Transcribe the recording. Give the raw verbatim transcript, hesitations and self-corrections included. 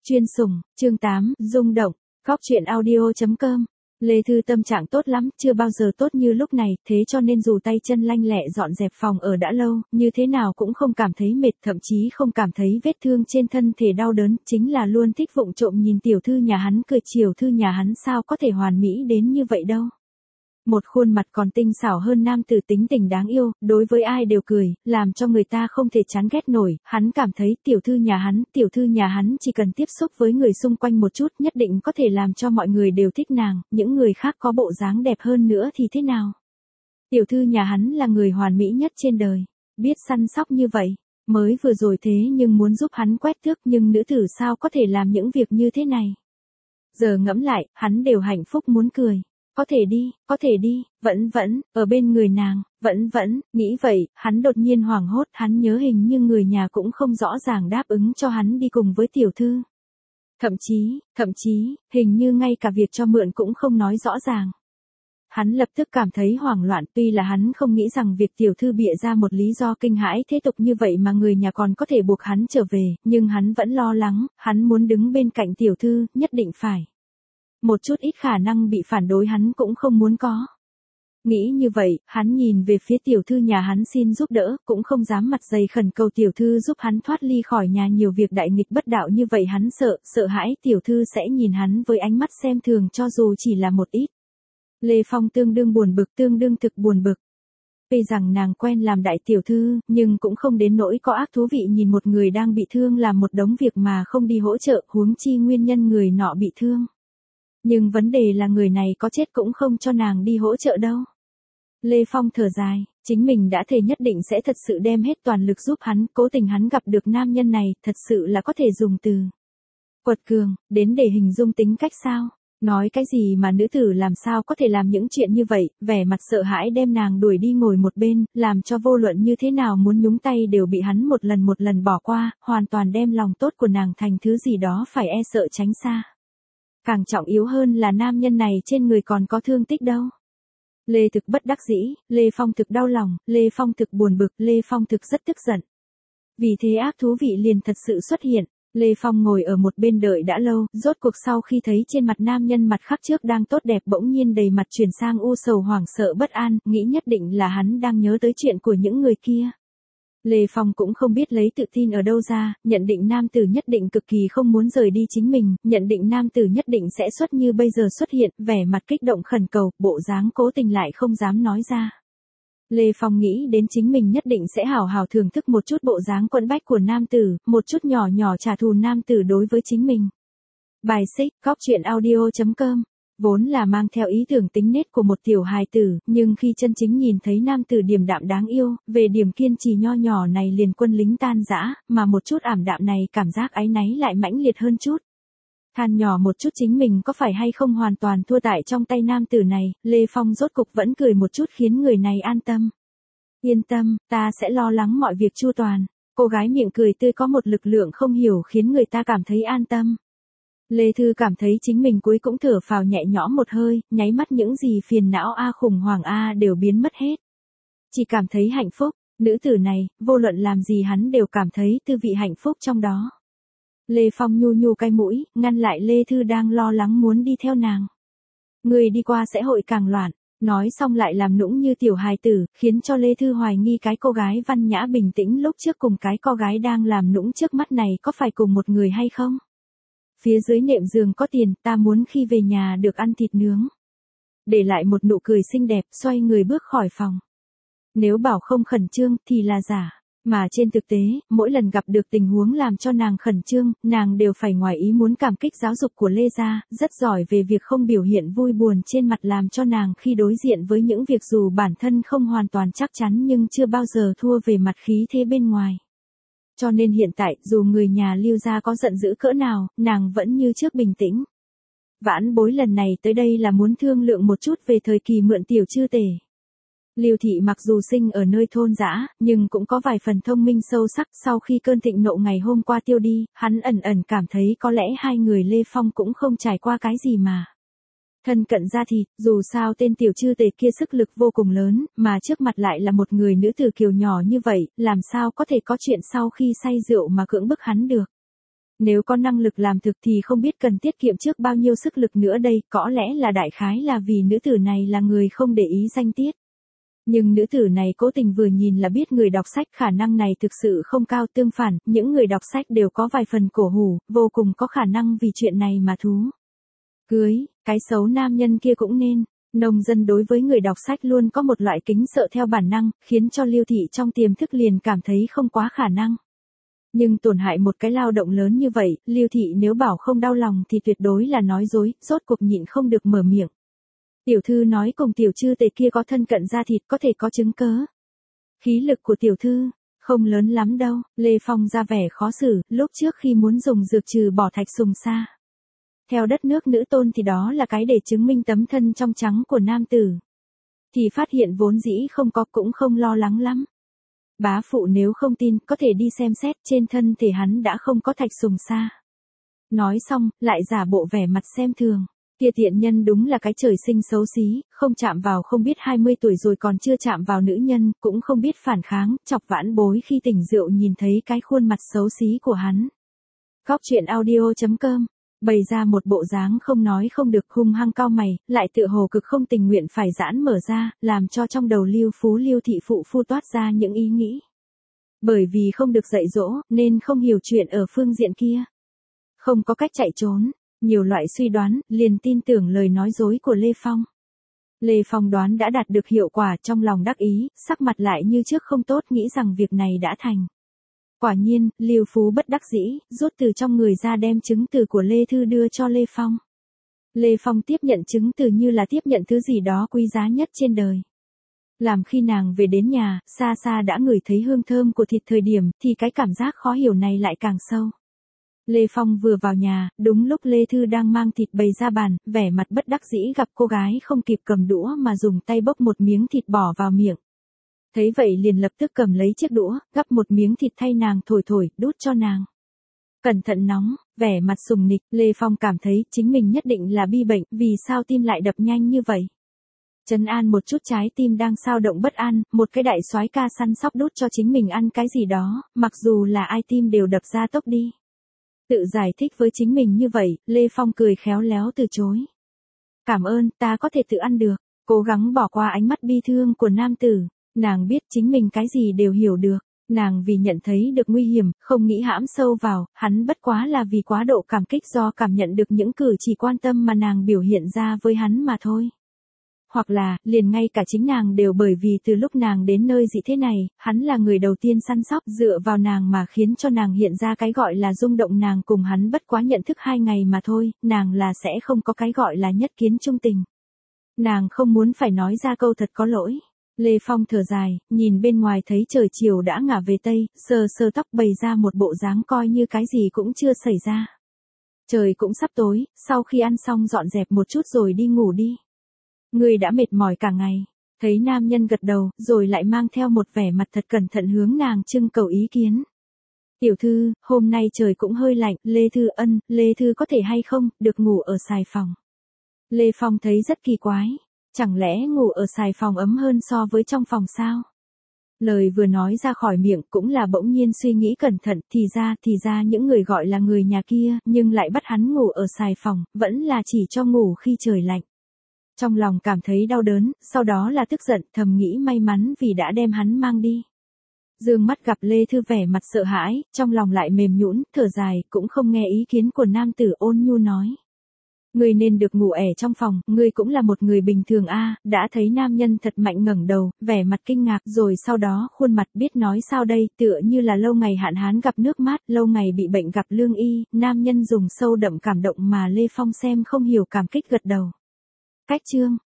Chuyên sủng, chương tám, rung động, góc truyện audio chấm com. Lê Thư tâm trạng tốt lắm, chưa bao giờ tốt như lúc này, thế cho nên dù tay chân lanh lẹ dọn dẹp phòng ở đã lâu, như thế nào cũng không cảm thấy mệt, thậm chí không cảm thấy vết thương trên thân thể đau đớn, chính là luôn thích vụng trộm nhìn tiểu thư nhà hắn cười, chiều thư nhà hắn sao có thể hoàn mỹ đến như vậy đâu. Một khuôn mặt còn tinh xảo hơn nam tử, tính tình đáng yêu, đối với ai đều cười, làm cho người ta không thể chán ghét nổi. Hắn cảm thấy tiểu thư nhà hắn, tiểu thư nhà hắn chỉ cần tiếp xúc với người xung quanh một chút nhất định có thể làm cho mọi người đều thích nàng, những người khác có bộ dáng đẹp hơn nữa thì thế nào. Tiểu thư nhà hắn là người hoàn mỹ nhất trên đời, biết săn sóc như vậy, mới vừa rồi thế nhưng muốn giúp hắn quét tước, nhưng nữ tử sao có thể làm những việc như thế này. Giờ ngẫm lại, hắn đều hạnh phúc muốn cười. Có thể đi, có thể đi, vẫn vẫn, ở bên người nàng, vẫn vẫn, nghĩ vậy, hắn đột nhiên hoảng hốt, hắn nhớ hình như người nhà cũng không rõ ràng đáp ứng cho hắn đi cùng với tiểu thư. Thậm chí, thậm chí, hình như ngay cả việc cho mượn cũng không nói rõ ràng. Hắn lập tức cảm thấy hoảng loạn, tuy là hắn không nghĩ rằng việc tiểu thư bịa ra một lý do kinh hãi thế tục như vậy mà người nhà còn có thể buộc hắn trở về, nhưng hắn vẫn lo lắng, hắn muốn đứng bên cạnh tiểu thư, nhất định phải. Một chút ít khả năng bị phản đối hắn cũng không muốn có. Nghĩ như vậy, hắn nhìn về phía tiểu thư nhà hắn xin giúp đỡ, cũng không dám mặt dày khẩn cầu tiểu thư giúp hắn thoát ly khỏi nhà nhiều việc đại nghịch bất đạo như vậy, hắn sợ, sợ hãi tiểu thư sẽ nhìn hắn với ánh mắt xem thường cho dù chỉ là một ít. Lê Phong tương đương buồn bực, tương đương thực buồn bực. Tuy rằng nàng quen làm đại tiểu thư, nhưng cũng không đến nỗi có ác thú vị nhìn một người đang bị thương làm một đống việc mà không đi hỗ trợ, huống chi nguyên nhân người nọ bị thương. Nhưng vấn đề là người này có chết cũng không cho nàng đi hỗ trợ đâu. Lê Phong thở dài, chính mình đã thề nhất định sẽ thật sự đem hết toàn lực giúp hắn, cố tình hắn gặp được nam nhân này, thật sự là có thể dùng từ quật cường, đến để hình dung tính cách sao. Nói cái gì mà nữ tử làm sao có thể làm những chuyện như vậy, vẻ mặt sợ hãi đem nàng đuổi đi ngồi một bên, làm cho vô luận như thế nào muốn nhúng tay đều bị hắn một lần một lần bỏ qua, hoàn toàn đem lòng tốt của nàng thành thứ gì đó phải e sợ tránh xa. Càng trọng yếu hơn là nam nhân này trên người còn có thương tích đâu. Lê Thực bất đắc dĩ, Lê Phong thực đau lòng, Lê Phong thực buồn bực, Lê Phong thực rất tức giận. Vì thế ác thú vị liền thật sự xuất hiện. Lê Phong ngồi ở một bên đợi đã lâu, rốt cuộc sau khi thấy trên mặt nam nhân mặt khắc trước đang tốt đẹp bỗng nhiên đầy mặt chuyển sang u sầu hoảng sợ bất an, nghĩ nhất định là hắn đang nhớ tới chuyện của những người kia. Lê Phong cũng không biết lấy tự tin ở đâu ra, nhận định nam tử nhất định cực kỳ không muốn rời đi chính mình, nhận định nam tử nhất định sẽ xuất như bây giờ xuất hiện, vẻ mặt kích động khẩn cầu, bộ dáng cố tình lại không dám nói ra. Lê Phong nghĩ đến chính mình nhất định sẽ hào hào thưởng thức một chút bộ dáng quẫn bách của nam tử, một chút nhỏ nhỏ trả thù nam tử đối với chính mình. Bài xích, góc truyện audio chấm com. Vốn là mang theo ý tưởng tính nết của một tiểu hài tử, nhưng khi chân chính nhìn thấy nam tử điềm đạm đáng yêu, về điểm kiên trì nho nhỏ này liền quân lính tan rã, mà một chút ảm đạm này cảm giác áy náy lại mãnh liệt hơn chút. Than nhỏ một chút chính mình có phải hay không hoàn toàn thua tại trong tay nam tử này, Lê Phong rốt cục vẫn cười một chút khiến người này an tâm. Yên tâm, ta sẽ lo lắng mọi việc chu toàn. Cô gái miệng cười tươi có một lực lượng không hiểu khiến người ta cảm thấy an tâm. Lê Thư cảm thấy chính mình cuối cũng thở phào nhẹ nhõm một hơi, nháy mắt những gì phiền não a khủng hoảng a đều biến mất hết. Chỉ cảm thấy hạnh phúc, nữ tử này, vô luận làm gì hắn đều cảm thấy tư vị hạnh phúc trong đó. Lê Phong nhu nhu cái mũi, ngăn lại Lê Thư đang lo lắng muốn đi theo nàng. Người đi qua sẽ hội càng loạn, nói xong lại làm nũng như tiểu hài tử, khiến cho Lê Thư hoài nghi cái cô gái văn nhã bình tĩnh lúc trước cùng cái cô gái đang làm nũng trước mắt này có phải cùng một người hay không. Phía dưới nệm giường có tiền, ta muốn khi về nhà được ăn thịt nướng. Để lại một nụ cười xinh đẹp, xoay người bước khỏi phòng. Nếu bảo không khẩn trương thì là giả. Mà trên thực tế, mỗi lần gặp được tình huống làm cho nàng khẩn trương, nàng đều phải ngoài ý muốn cảm kích giáo dục của Lê gia, rất giỏi về việc không biểu hiện vui buồn trên mặt làm cho nàng khi đối diện với những việc dù bản thân không hoàn toàn chắc chắn nhưng chưa bao giờ thua về mặt khí thế bên ngoài. Cho nên hiện tại, dù người nhà Lưu gia có giận dữ cỡ nào, nàng vẫn như trước bình tĩnh. Vãn bối lần này tới đây là muốn thương lượng một chút về thời kỳ mượn tiểu chư tể. Lưu Thị mặc dù sinh ở nơi thôn dã, nhưng cũng có vài phần thông minh sâu sắc, sau khi cơn thịnh nộ ngày hôm qua tiêu đi, hắn ẩn ẩn cảm thấy có lẽ hai người Lê Phong cũng không trải qua cái gì mà. Thân cận ra thì, dù sao tên tiểu chư tể kia sức lực vô cùng lớn, mà trước mặt lại là một người nữ tử kiều nhỏ như vậy, làm sao có thể có chuyện sau khi say rượu mà cưỡng bức hắn được. Nếu có năng lực làm thực thì không biết cần tiết kiệm trước bao nhiêu sức lực nữa đây, có lẽ là đại khái là vì nữ tử này là người không để ý danh tiết. Nhưng nữ tử này cố tình vừa nhìn là biết người đọc sách khả năng này thực sự không cao, tương phản, những người đọc sách đều có vài phần cổ hủ, vô cùng có khả năng vì chuyện này mà thú. Cưới, cái xấu nam nhân kia cũng nên. Nông dân đối với người đọc sách luôn có một loại kính sợ theo bản năng, khiến cho Lưu Thị trong tiềm thức liền cảm thấy không quá khả năng. Nhưng tổn hại một cái lao động lớn như vậy, Lưu Thị nếu bảo không đau lòng thì tuyệt đối là nói dối, rốt cuộc nhịn không được mở miệng. Tiểu thư nói cùng tiểu chư tề kia có thân cận da thịt, có thể có chứng cớ. Khí lực của tiểu thư, không lớn lắm đâu, Lê Phong ra vẻ khó xử, lúc trước khi muốn dùng dược trừ bỏ Thạch Sùng Sa. Theo đất nước nữ tôn thì đó là cái để chứng minh tấm thân trong trắng của nam tử. Thì phát hiện vốn dĩ không có cũng không lo lắng lắm. Bá phụ nếu không tin, có thể đi xem xét, trên thân thể hắn đã không có Thạch Sùng Sa. Nói xong, lại giả bộ vẻ mặt xem thường. Kia tiện nhân đúng là cái trời sinh xấu xí, không chạm vào không biết hai mươi tuổi rồi còn chưa chạm vào nữ nhân, cũng không biết phản kháng, chọc vãn bối khi tỉnh rượu nhìn thấy cái khuôn mặt xấu xí của hắn. Góc truyện audio chấm com bày ra một bộ dáng không nói không được, hung hăng cao mày, lại tựa hồ cực không tình nguyện phải giãn mở ra, làm cho trong đầu Lưu Phú Lưu Thị phụ phu toát ra những ý nghĩ. Bởi vì không được dạy dỗ, nên không hiểu chuyện ở phương diện kia. Không có cách chạy trốn, nhiều loại suy đoán, liền tin tưởng lời nói dối của Lê Phong. Lê Phong đoán đã đạt được hiệu quả, trong lòng đắc ý, sắc mặt lại như trước không tốt, nghĩ rằng việc này đã thành. Quả nhiên, Lưu Phú bất đắc dĩ, rút từ trong người ra đem chứng từ của Lê Thư đưa cho Lê Phong. Lê Phong tiếp nhận chứng từ như là tiếp nhận thứ gì đó quý giá nhất trên đời. Làm khi nàng về đến nhà, xa xa đã ngửi thấy hương thơm của thịt thời điểm, thì cái cảm giác khó hiểu này lại càng sâu. Lê Phong vừa vào nhà, đúng lúc Lê Thư đang mang thịt bày ra bàn, vẻ mặt bất đắc dĩ gặp cô gái không kịp cầm đũa mà dùng tay bốc một miếng thịt bỏ vào miệng. Thấy vậy liền lập tức cầm lấy chiếc đũa, gắp một miếng thịt thay nàng thổi thổi, đút cho nàng. Cẩn thận nóng, vẻ mặt sùng nịch, Lê Phong cảm thấy chính mình nhất định là bi bệnh, vì sao tim lại đập nhanh như vậy. Trấn an một chút trái tim đang xao động bất an, một cái đại soái ca săn sóc đút cho chính mình ăn cái gì đó, mặc dù là ai tim đều đập ra tốc đi. Tự giải thích với chính mình như vậy, Lê Phong cười khéo léo từ chối. Cảm ơn, ta có thể tự ăn được, cố gắng bỏ qua ánh mắt bi thương của nam tử. Nàng biết chính mình cái gì đều hiểu được, nàng vì nhận thấy được nguy hiểm, không nghĩ hãm sâu vào, hắn bất quá là vì quá độ cảm kích do cảm nhận được những cử chỉ quan tâm mà nàng biểu hiện ra với hắn mà thôi. Hoặc là, liền ngay cả chính nàng đều bởi vì từ lúc nàng đến nơi dị thế này, hắn là người đầu tiên săn sóc dựa vào nàng mà khiến cho nàng hiện ra cái gọi là rung động, nàng cùng hắn bất quá nhận thức hai ngày mà thôi, nàng là sẽ không có cái gọi là nhất kiến trung tình. Nàng không muốn phải nói ra câu thật có lỗi. Lê Phong thở dài, nhìn bên ngoài thấy trời chiều đã ngả về Tây, sờ sờ tóc bày ra một bộ dáng coi như cái gì cũng chưa xảy ra. Trời cũng sắp tối, sau khi ăn xong dọn dẹp một chút rồi đi ngủ đi. Người đã mệt mỏi cả ngày. Thấy nam nhân gật đầu, rồi lại mang theo một vẻ mặt thật cẩn thận hướng nàng trưng cầu ý kiến. Tiểu thư, hôm nay trời cũng hơi lạnh, Lê Thư ân, Lê Thư có thể hay không, được ngủ ở xài phòng. Lê Phong thấy rất kỳ quái. Chẳng lẽ ngủ ở xài phòng ấm hơn so với trong phòng sao? Lời vừa nói ra khỏi miệng cũng là bỗng nhiên suy nghĩ cẩn thận, thì ra, thì ra những người gọi là người nhà kia, nhưng lại bắt hắn ngủ ở xài phòng, vẫn là chỉ cho ngủ khi trời lạnh. Trong lòng cảm thấy đau đớn, sau đó là tức giận, thầm nghĩ may mắn vì đã đem hắn mang đi. Dương mắt gặp Lê Thư vẻ mặt sợ hãi, trong lòng lại mềm nhũn, thở dài, cũng không nghe ý kiến của nam tử, ôn nhu nói. Ngươi nên được ngủ ẻ trong phòng, ngươi cũng là một người bình thường a. Đã thấy nam nhân thật mạnh ngẩng đầu, vẻ mặt kinh ngạc, rồi sau đó khuôn mặt biết nói sao đây, tựa như là lâu ngày hạn hán gặp nước mát, lâu ngày bị bệnh gặp lương y, nam nhân dùng sâu đậm cảm động mà Lê Phong xem không hiểu cảm kích gật đầu. Cách chương